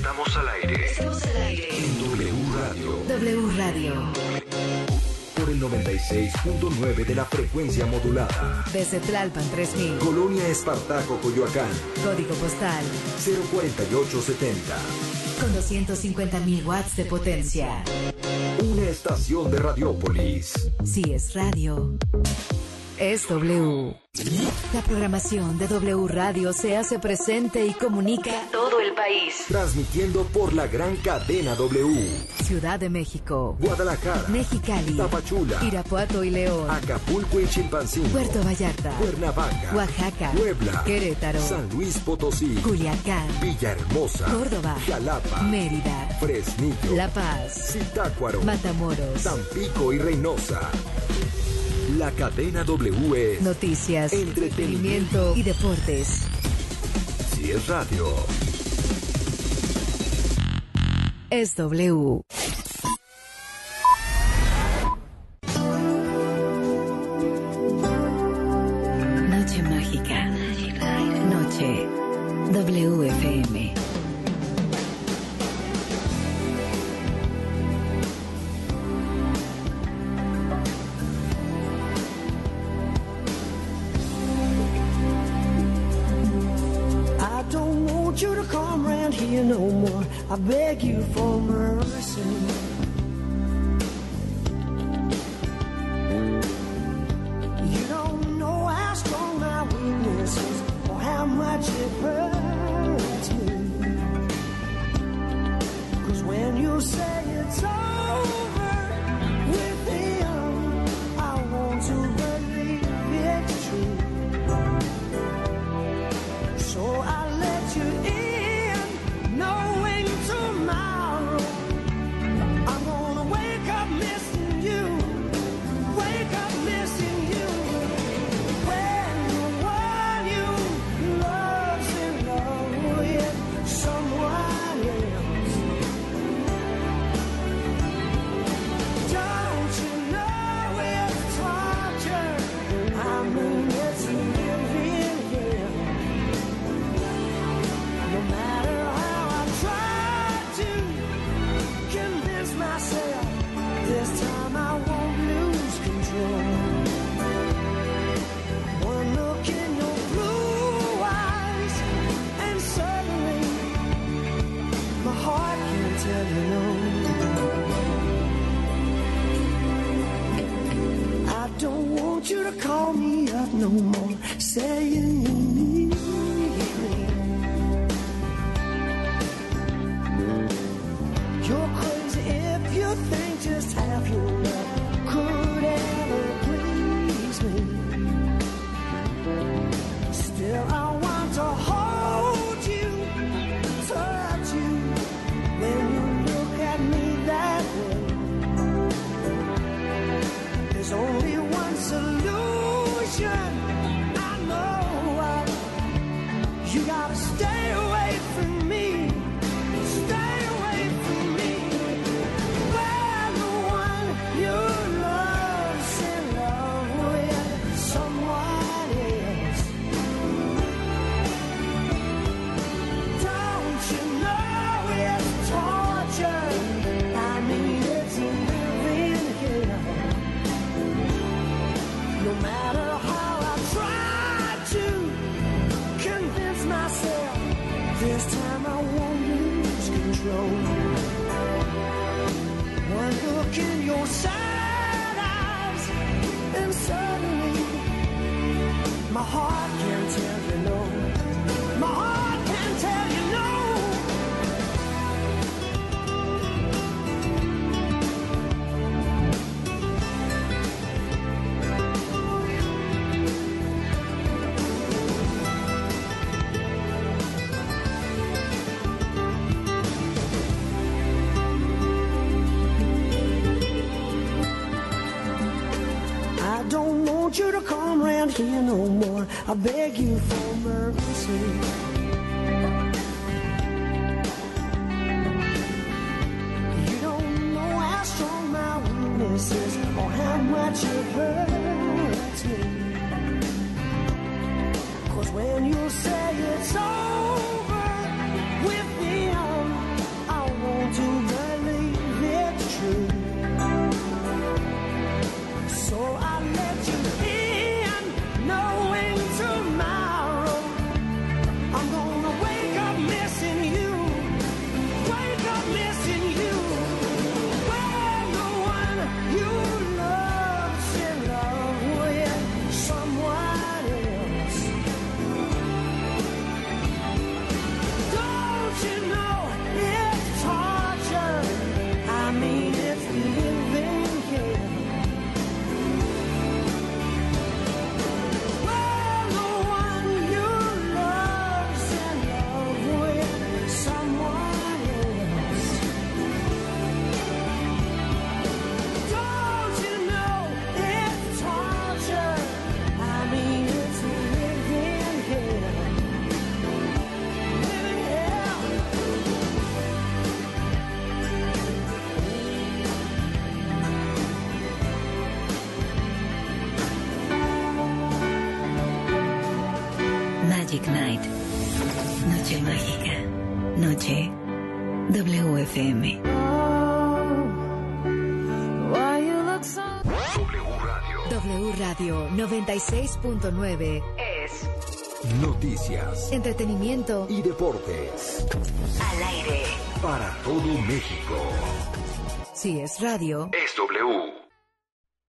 Estamos al aire. Estamos al aire. En W Radio. W Radio. Por el 96.9 de la frecuencia modulada. Desde Tlalpan 3000. Colonia Espartaco, Coyoacán. Código postal 04870. con 250.000 watts de potencia. Una estación de Radiópolis. Si es radio, es W. La programación de W Radio se hace presente y comunica a todo el país. Transmitiendo por la gran cadena W. Ciudad de México, Guadalajara, Mexicali, Tapachula, Irapuato y León, Acapulco y Chilpancingo, Puerto Vallarta, Cuernavaca, Oaxaca, Puebla, Querétaro, San Luis Potosí, Culiacán, Villahermosa, Córdoba, Jalapa, Mérida, Fresnillo, La Paz, Zitácuaro, Matamoros, Tampico y Reynosa. La cadena W es noticias, entretenimiento y deportes. Si es radio, Es W. Noche mágica. Noche WFM. I don't want you to come round here no more. I beg you for mercy. You don't know how strong my weakness is or how much it hurts me. 'Cause when you say it's over with him, I want to believe it's true. So I let you in, knowing tomorrow I'm gonna wake up missing you, wake up missing you. When the one you love's in love with someone else. Don't you know it's torture? I mean it's living here. No matter how I try to convince myself, this time I won't lose control. One look in your blue eyes, and suddenly my heart can't tell you no. I don't want you to call me up no more, saying you need me. You're crazy if you think just half your love could ever please me. Still, I want to hold you, touch you when you look at me that way. There's only one solution, I know. You gotta stay away from me. Stay away from me. When the one you love's in love with someone else. Don't you know it's torture? I mean it's living here. No matter how I try to convince myself, this time I won't lose control. One look in your sad eyes, and suddenly my heart can't tell you no. My heart can't tell you no. I don't want you to come round here no more. I beg you for mercy. You don't know how strong my weakness is or how much it hurts me. 'Cause when you say it's over with him, Magic Night. Noche mágica. Noche WFM. W Radio 96.9 es noticias, entretenimiento y deportes. Al aire Para todo México. Si es radio, Es W.